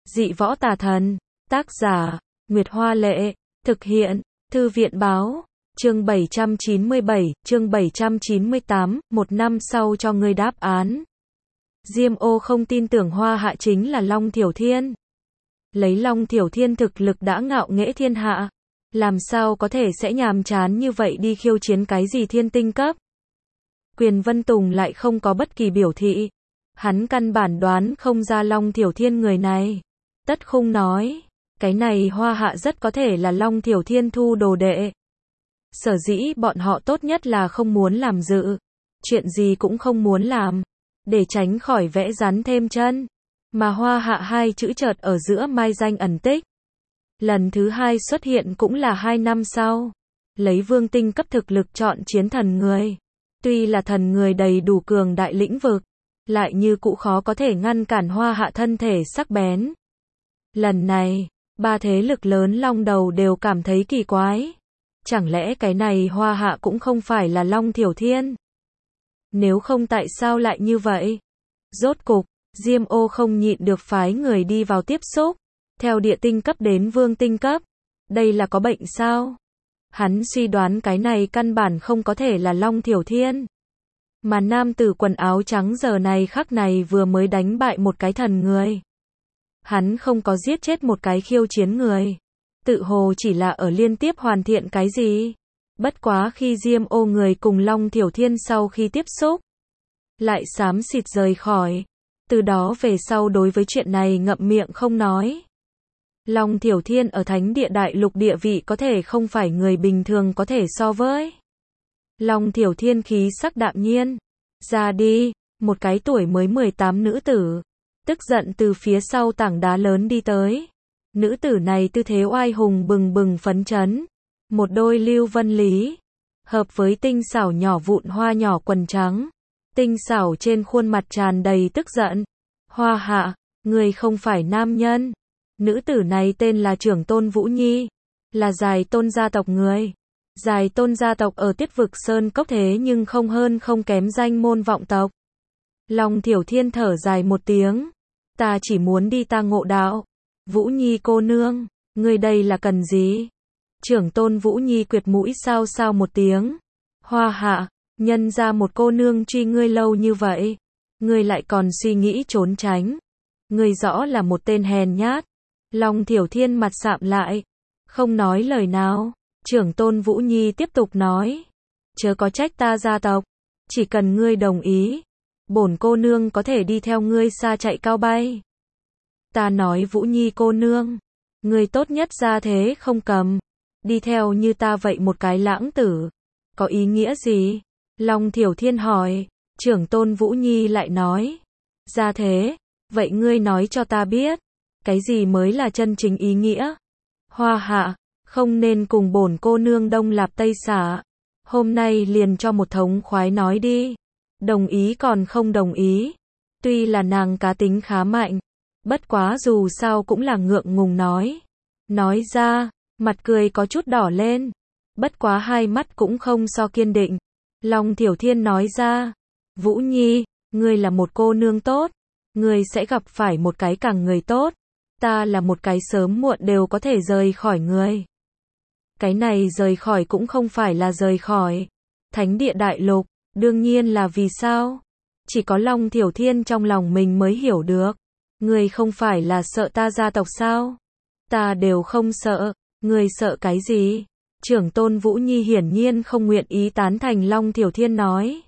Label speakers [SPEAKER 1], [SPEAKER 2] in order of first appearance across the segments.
[SPEAKER 1] Dị võ tà thần. Tác giả, Nguyệt Hoa Lệ. Thực hiện, Thư viện Báo. Chương 797, chương 798, một năm sau cho ngươi đáp án. Diêm Ô không tin tưởng Hoa Hạ chính là Long Thiểu Thiên. Lấy Long Thiểu Thiên thực lực đã ngạo nghễ thiên hạ. Làm sao có thể sẽ nhàm chán như vậy đi khiêu chiến cái gì thiên tinh cấp. Quyền Vân Tùng lại không có bất kỳ biểu thị. Hắn căn bản đoán không ra Long Thiểu Thiên người này. Tất Khung nói, cái này Hoa Hạ rất có thể là Long Thiểu Thiên thu đồ đệ. Sở dĩ bọn họ tốt nhất là không muốn làm dự. Chuyện gì cũng không muốn làm. Để tránh khỏi vẽ rắn thêm chân. Mà Hoa Hạ hai chữ chợt ở giữa mai danh ẩn tích. Lần thứ hai xuất hiện cũng là 2 năm sau. Lấy vương tinh cấp thực lực chọn chiến thần người. Tuy là thần người đầy đủ cường đại lĩnh vực. Lại như cũ khó có thể ngăn cản Hoa Hạ thân thể sắc bén. Lần này, ba thế lực lớn Long Đầu đều cảm thấy kỳ quái. Chẳng lẽ cái này Hoa Hạ cũng không phải là Long Thiểu Thiên? Nếu không tại sao lại như vậy? Rốt cục, Diêm Ô không nhịn được phái người đi vào tiếp xúc. Theo địa tinh cấp đến vương tinh cấp. Đây là có bệnh sao? Hắn suy đoán cái này căn bản không có thể là Long Thiểu Thiên. Mà nam tử quần áo trắng giờ này khắc này vừa mới đánh bại một cái thần người. Hắn không có giết chết một cái khiêu chiến người. Tự hồ chỉ là ở liên tiếp hoàn thiện cái gì. Bất quá khi Diêm Ô người cùng Long Thiểu Thiên sau khi tiếp xúc. Lại xám xịt rời khỏi. Từ đó về sau đối với chuyện này ngậm miệng không nói. Long Thiểu Thiên ở Thánh Địa Đại Lục địa vị có thể không phải người bình thường có thể so với. Long Thiểu Thiên khí sắc đạm nhiên. Ra đi, một cái tuổi mới 18 nữ tử. Tức giận từ phía sau tảng đá lớn đi tới. Nữ tử này tư thế oai hùng bừng bừng phấn chấn. Một đôi lưu vân lý. Hợp với tinh xảo nhỏ vụn hoa nhỏ quần trắng. Tinh xảo trên khuôn mặt tràn đầy tức giận. Hoa Hạ, người không phải nam nhân. Nữ tử này tên là Trưởng Tôn Vũ Nhi. Là Dài Tôn gia tộc người. Dài Tôn gia tộc ở Tiết Vực Sơn Cốc thế nhưng không hơn không kém danh môn vọng tộc. Long Thiểu Thiên thở dài một tiếng. Ta chỉ muốn đi ta ngộ đạo. Vũ Nhi cô nương, ngươi đây là cần gì? Trưởng Tôn Vũ Nhi quyệt mũi sao sao một tiếng. Hoa Hạ, nhân ra một cô nương truy ngươi lâu như vậy. Ngươi lại còn suy nghĩ trốn tránh. Ngươi rõ là một tên hèn nhát. Long Thiểu Thiên mặt sạm lại. Không nói lời nào. Trưởng Tôn Vũ Nhi tiếp tục nói. Chớ có trách ta gia tộc. Chỉ cần ngươi đồng ý. Bổn cô nương có thể đi theo ngươi xa chạy cao bay. Ta nói Vũ Nhi cô nương. Ngươi tốt nhất ra thế không cầm. Đi theo như ta vậy một cái lãng tử. Có ý nghĩa gì? Long Thiểu Thiên hỏi. Trưởng Tôn Vũ Nhi lại nói. Ra thế. Vậy ngươi nói cho ta biết. Cái gì mới là chân chính ý nghĩa? Hoa Hạ. Không nên cùng bổn cô nương đông lạp tây xả. Hôm nay liền cho một thống khoái nói đi. Đồng ý còn không đồng ý. Tuy là nàng cá tính khá mạnh. Bất quá dù sao cũng là ngượng ngùng nói. Nói ra, mặt cười có chút đỏ lên. Bất quá hai mắt cũng không so kiên định. Long Thiểu Thiên nói ra. Vũ Nhi, ngươi là một cô nương tốt. Ngươi sẽ gặp phải một cái càng người tốt. Ta là một cái sớm muộn đều có thể rời khỏi ngươi. Cái này rời khỏi cũng không phải là rời khỏi. Thánh Địa Đại Lục, đương nhiên là vì sao? Chỉ có Long Thiểu Thiên trong lòng mình mới hiểu được. Ngươi không phải là sợ ta gia tộc sao? Ta đều không sợ. Ngươi sợ cái gì? Trưởng Tôn Vũ Nhi hiển nhiên không nguyện ý tán thành Long Thiểu Thiên nói.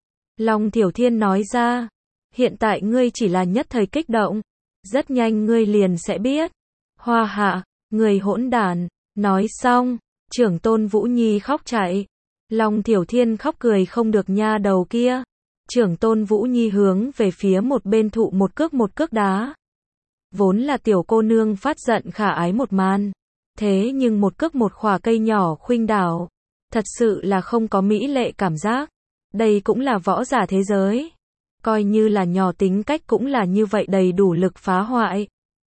[SPEAKER 1] Long Thiểu Thiên nói ra. Hiện tại ngươi chỉ là nhất thời kích động. Rất nhanh ngươi liền sẽ biết. Hoa Hạ, ngươi hỗn đản. Nói xong, Trưởng Tôn Vũ Nhi khóc chạy. Long Thiểu Thiên khóc cười không được nha đầu kia. Trưởng Tôn Vũ Nhi hướng về phía một bên thụ một cước đá. Vốn là tiểu cô nương phát giận khả ái một màn. Thế nhưng một cước một khỏa cây nhỏ khuynh đảo. Thật sự là không có mỹ lệ cảm giác. Đây cũng là võ giả thế giới. Coi như là nhỏ tính cách cũng là như vậy đầy đủ lực phá hoại.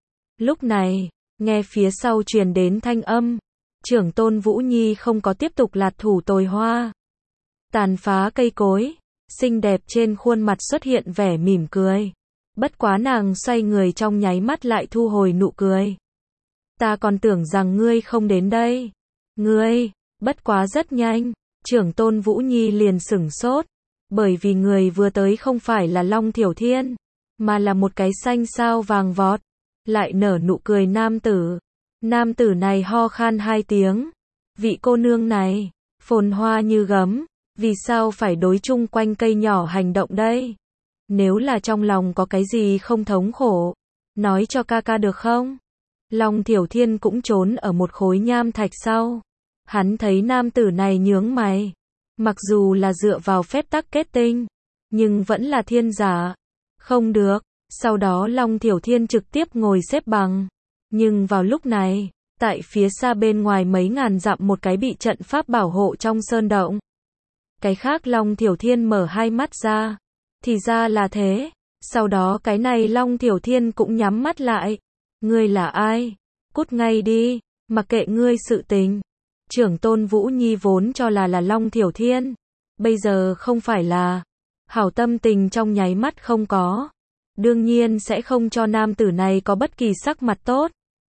[SPEAKER 1] Lúc này, nghe phía sau truyền đến thanh âm. Trưởng Tôn Vũ Nhi không có tiếp tục lạt thủ tồi hoa. Tàn phá cây cối. Xinh đẹp trên khuôn mặt xuất hiện vẻ mỉm cười. Bất quá nàng xoay người trong nháy mắt lại thu hồi nụ cười. Ta còn tưởng rằng ngươi không đến đây. Ngươi, bất quá rất nhanh, trưởng tôn Vũ Nhi liền sửng sốt. Bởi vì người vừa tới không phải là Long Thiểu Thiên, mà là một cái xanh sao vàng vọt, lại nở nụ cười nam tử. Nam tử này ho khan 2 tiếng. Vị cô nương này, phồn hoa như gấm, vì sao phải đối chung quanh cây nhỏ hành động đây? Nếu là trong lòng có cái gì không thống khổ, nói cho ca ca được không? Long Thiểu Thiên cũng trốn ở một khối nham thạch sau. Hắn thấy nam tử này nhướng mày. Mặc dù là dựa vào phép tắc kết tinh, nhưng vẫn là thiên giả. Không được. Sau đó Long Thiểu Thiên trực tiếp ngồi xếp bằng. Nhưng vào lúc này, tại phía xa bên ngoài mấy ngàn dặm một cái bị trận pháp bảo hộ trong sơn động. Cái khác Long Thiểu Thiên mở hai mắt ra. Thì ra là thế. Sau đó cái này Long Thiểu Thiên cũng nhắm mắt lại. Ngươi là ai? Cút ngay đi, mặc kệ ngươi sự tình. Trưởng tôn Vũ Nhi vốn cho là Long Thiểu Thiên. Bây giờ không phải là. Hảo tâm tình trong nháy mắt không có. Đương nhiên sẽ không cho nam tử này có bất kỳ sắc mặt tốt.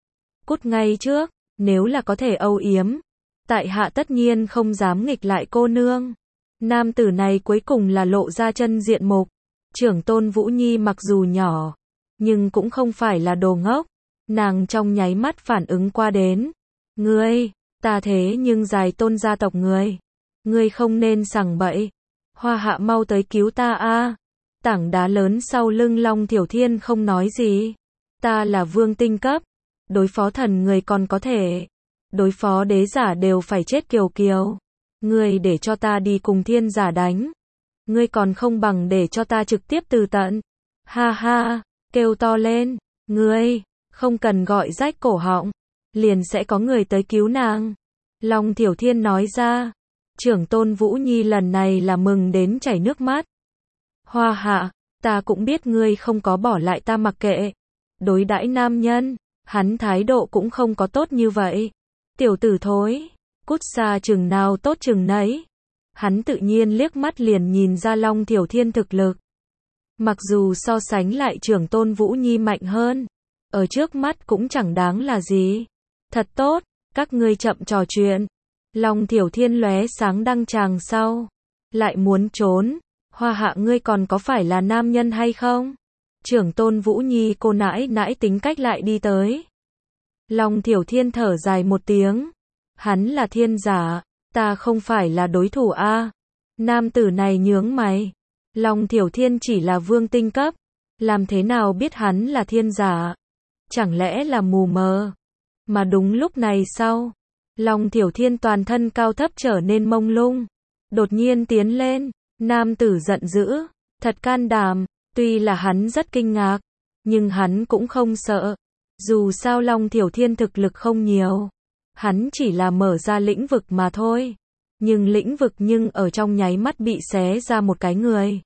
[SPEAKER 1] Cút ngay trước, nếu là có thể âu yếm. Tại hạ tất nhiên không dám nghịch lại cô nương. Nam tử này cuối cùng là lộ ra chân diện mục. Trưởng tôn Vũ Nhi mặc dù nhỏ, nhưng cũng không phải là đồ ngốc. Nàng trong nháy mắt phản ứng qua đến. Ngươi, ta thế nhưng dài tôn gia tộc ngươi. Ngươi không nên sằng bậy. Hoa Hạ mau tới cứu ta a. Tảng đá lớn sau lưng Long Thiểu Thiên không nói gì. Ta là vương tinh cấp. Đối phó thần người còn có thể. Đối phó đế giả đều phải chết kiều kiều. Ngươi để cho ta đi cùng thiên giả đánh. Ngươi còn không bằng để cho ta trực tiếp từ tận. Ha ha, kêu to lên. Ngươi, không cần gọi rách cổ họng. Liền sẽ có người tới cứu nàng. Long Thiểu Thiên nói ra. Trưởng tôn Vũ Nhi lần này là mừng đến chảy nước mắt. Hoa Hạ, ta cũng biết ngươi không có bỏ lại ta mặc kệ. Đối đãi nam nhân, hắn thái độ cũng không có tốt như vậy. Tiểu tử thối, cút xa chừng nào tốt chừng nấy. Hắn tự nhiên liếc mắt liền nhìn ra Long Thiểu Thiên thực lực. Mặc dù so sánh lại trưởng tôn Vũ Nhi mạnh hơn, ở trước mắt cũng chẳng đáng là gì. Thật tốt, các ngươi chậm trò chuyện. Long Thiểu Thiên lóe sáng đăng tràng sau. Lại muốn trốn. Hoa Hạ ngươi còn có phải là nam nhân hay không? Trưởng tôn Vũ Nhi cô nãi nãi tính cách lại đi tới. Long Thiểu Thiên thở dài một tiếng. Hắn là thiên giả, ta không phải là đối thủ a. Nam tử này nhướng mày. Long Thiểu Thiên chỉ là vương tinh cấp. Làm thế nào biết hắn là thiên giả? Chẳng lẽ là mù mờ? Mà đúng lúc này sau. Long Thiểu Thiên toàn thân cao thấp trở nên mông lung. Đột nhiên tiến lên. Nam tử giận dữ. Thật can đảm. Tuy là hắn rất kinh ngạc. Nhưng hắn cũng không sợ. Dù sao Long Thiểu Thiên thực lực không nhiều. Hắn chỉ là mở ra lĩnh vực mà thôi. Nhưng lĩnh vực ở trong nháy mắt bị xé ra một cái người.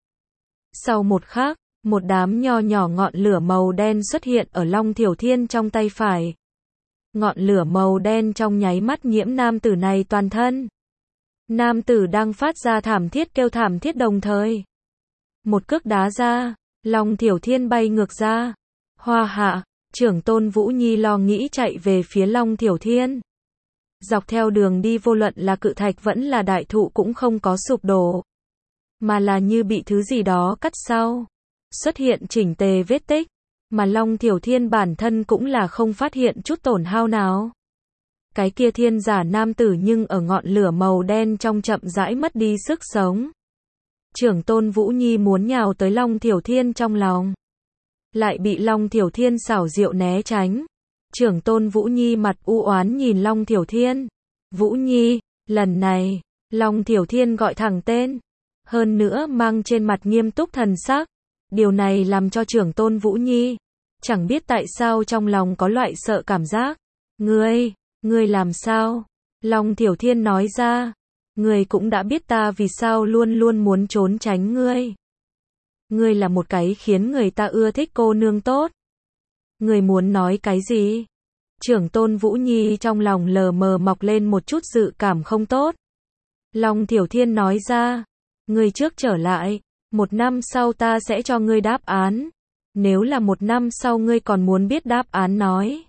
[SPEAKER 1] Sau một khắc, một đám nho nhỏ ngọn lửa màu đen xuất hiện ở Long Thiểu Thiên trong tay phải. Ngọn lửa màu đen trong nháy mắt nhiễm nam tử này toàn thân. Nam tử đang phát ra thảm thiết kêu thảm thiết đồng thời. Một cước đá ra, Long Thiểu Thiên bay ngược ra. Hoa Hạ, trưởng tôn Vũ Nhi lo nghĩ chạy về phía Long Thiểu Thiên. Dọc theo đường đi vô luận là cự thạch vẫn là đại thụ cũng không có sụp đổ. Mà là như bị thứ gì đó cắt sau. Xuất hiện chỉnh tề vết tích. Mà Long Thiểu Thiên bản thân cũng là không phát hiện chút tổn hao nào. Cái kia thiên giả nam tử nhưng ở ngọn lửa màu đen trong chậm rãi mất đi sức sống. Trưởng tôn Vũ Nhi muốn nhào tới Long Thiểu Thiên trong lòng. Lại bị Long Thiểu Thiên xảo diệu né tránh. Trưởng tôn Vũ Nhi mặt u oán nhìn Long Thiểu Thiên. Vũ Nhi, lần này, Long Thiểu Thiên gọi thẳng tên. Hơn nữa mang trên mặt nghiêm túc thần sắc. Điều này làm cho trưởng tôn Vũ Nhi. Chẳng biết tại sao trong lòng có loại sợ cảm giác. Ngươi làm sao? Long Thiểu Thiên nói ra. Ngươi cũng đã biết ta vì sao luôn luôn muốn trốn tránh ngươi. Ngươi là một cái khiến người ta ưa thích cô nương tốt. Ngươi muốn nói cái gì? Trưởng tôn Vũ Nhi trong lòng lờ mờ mọc lên một chút dự cảm không tốt. Long Thiểu Thiên nói ra. Ngươi trước trở lại. 1 năm sau ta sẽ cho ngươi đáp án. Nếu là 1 năm sau ngươi còn muốn biết đáp án nói.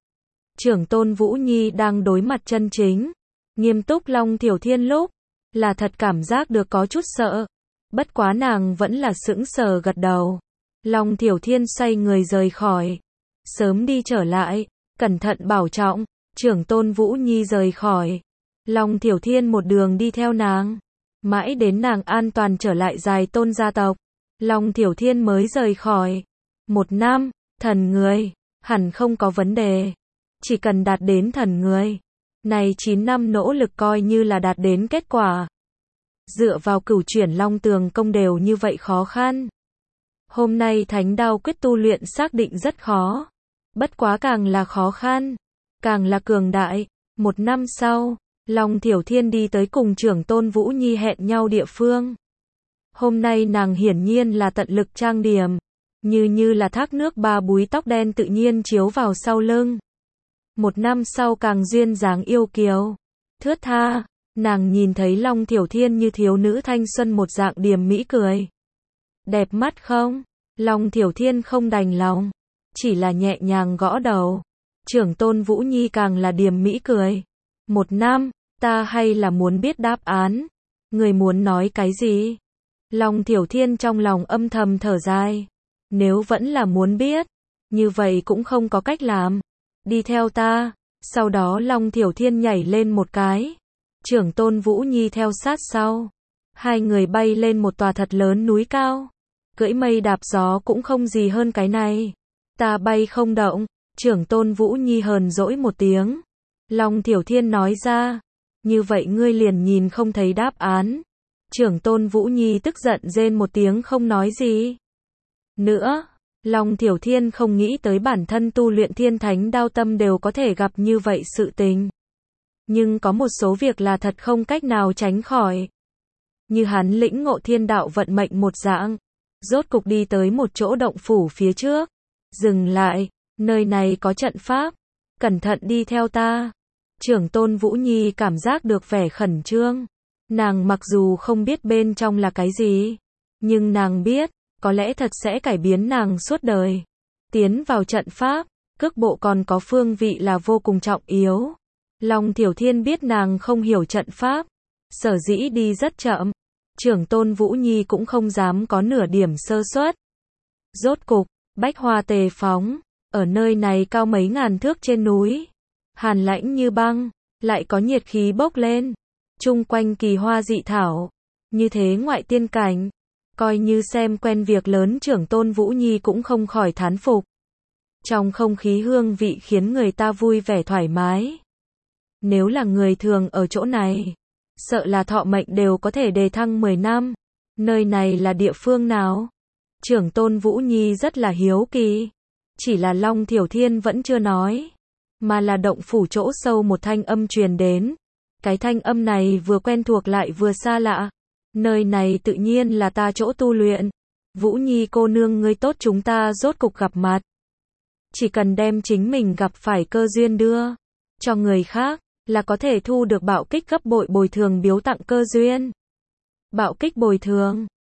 [SPEAKER 1] Trưởng tôn Vũ Nhi đang đối mặt chân chính. Nghiêm túc Long Thiểu Thiên lúc. Là thật cảm giác được có chút sợ. Bất quá nàng vẫn là sững sờ gật đầu. Long Thiểu Thiên xoay người rời khỏi. Sớm đi trở lại. Cẩn thận bảo trọng. Trưởng tôn Vũ Nhi rời khỏi. Long Thiểu Thiên một đường đi theo nàng. Mãi đến nàng an toàn trở lại Dài Tôn gia tộc. Long Thiểu Thiên mới rời khỏi. 1 năm, thần người, hẳn không có vấn đề. Chỉ cần đạt đến thần người. Này 9 năm nỗ lực coi như là đạt đến kết quả. Dựa vào cửu chuyển Long Tường công đều như vậy khó khăn. Hôm nay Thánh Đao quyết tu luyện xác định rất khó. Bất quá càng là khó khăn, càng là cường đại. 1 năm sau, Long Thiểu Thiên đi tới cùng trưởng tôn Vũ Nhi hẹn nhau địa phương. Hôm nay nàng hiển nhiên là tận lực trang điểm. Như là thác nước ba búi tóc đen tự nhiên chiếu vào sau lưng. 1 năm sau càng duyên dáng yêu kiều. Thướt tha, nàng nhìn thấy Long Thiểu Thiên như thiếu nữ thanh xuân một dạng điềm mỹ cười. Đẹp mắt không? Long Thiểu Thiên không đành lòng. Chỉ là nhẹ nhàng gõ đầu. Trưởng tôn Vũ Nhi càng là điềm mỹ cười. 1 năm, ta hay là muốn biết đáp án. Người muốn nói cái gì? Long Thiểu Thiên trong lòng âm thầm thở dài. Nếu vẫn là muốn biết, như vậy cũng không có cách làm. Đi theo ta. Sau đó Long Thiểu Thiên nhảy lên một cái. Trưởng tôn Vũ Nhi theo sát sau. Hai người bay lên một tòa thật lớn núi cao. Cưỡi mây đạp gió cũng không gì hơn cái này. Ta bay không động. Trưởng tôn Vũ Nhi hờn dỗi một tiếng. Long Thiểu Thiên nói ra. Như vậy ngươi liền nhìn không thấy đáp án. Trưởng tôn Vũ Nhi tức giận rên một tiếng không nói gì nữa. Long Thiểu Thiên không nghĩ tới bản thân tu luyện Thiên Thánh Đao tâm đều có thể gặp như vậy sự tình. Nhưng có một số việc là thật không cách nào tránh khỏi. Như hắn lĩnh ngộ thiên đạo vận mệnh một dạng. Rốt cục đi tới một chỗ động phủ phía trước. Dừng lại, nơi này có trận pháp. Cẩn thận đi theo ta. Trưởng tôn Vũ Nhi cảm giác được vẻ khẩn trương. Nàng mặc dù không biết bên trong là cái gì. Nhưng nàng biết, có lẽ thật sẽ cải biến nàng suốt đời. Tiến vào trận pháp, cước bộ còn có phương vị là vô cùng trọng yếu. Long Thiểu Thiên biết nàng không hiểu trận pháp. Sở dĩ đi rất chậm. Trưởng tôn Vũ Nhi cũng không dám có nửa điểm sơ suất. Rốt cục, bách hoa tề phóng. Ở nơi này cao mấy ngàn thước trên núi. Hàn lãnh như băng, lại có nhiệt khí bốc lên. Chung quanh kỳ hoa dị thảo. Như thế ngoại tiên cảnh. Coi như xem quen việc lớn trưởng tôn Vũ Nhi cũng không khỏi thán phục. Trong không khí hương vị khiến người ta vui vẻ thoải mái. Nếu là người thường ở chỗ này, sợ là thọ mệnh đều có thể đề thăng 10 năm. Nơi này là địa phương nào? Trưởng tôn Vũ Nhi rất là hiếu kỳ. Chỉ là Long Thiểu Thiên vẫn chưa nói. Mà là động phủ chỗ sâu một thanh âm truyền đến. Cái thanh âm này vừa quen thuộc lại vừa xa lạ. Nơi này tự nhiên là ta chỗ tu luyện. Vũ Nhi cô nương ngươi tốt, chúng ta rốt cục gặp mặt. Chỉ cần đem chính mình gặp phải cơ duyên đưa cho người khác, là có thể thu được bạo kích gấp bội bồi thường biếu tặng cơ duyên. Bạo kích bồi thường.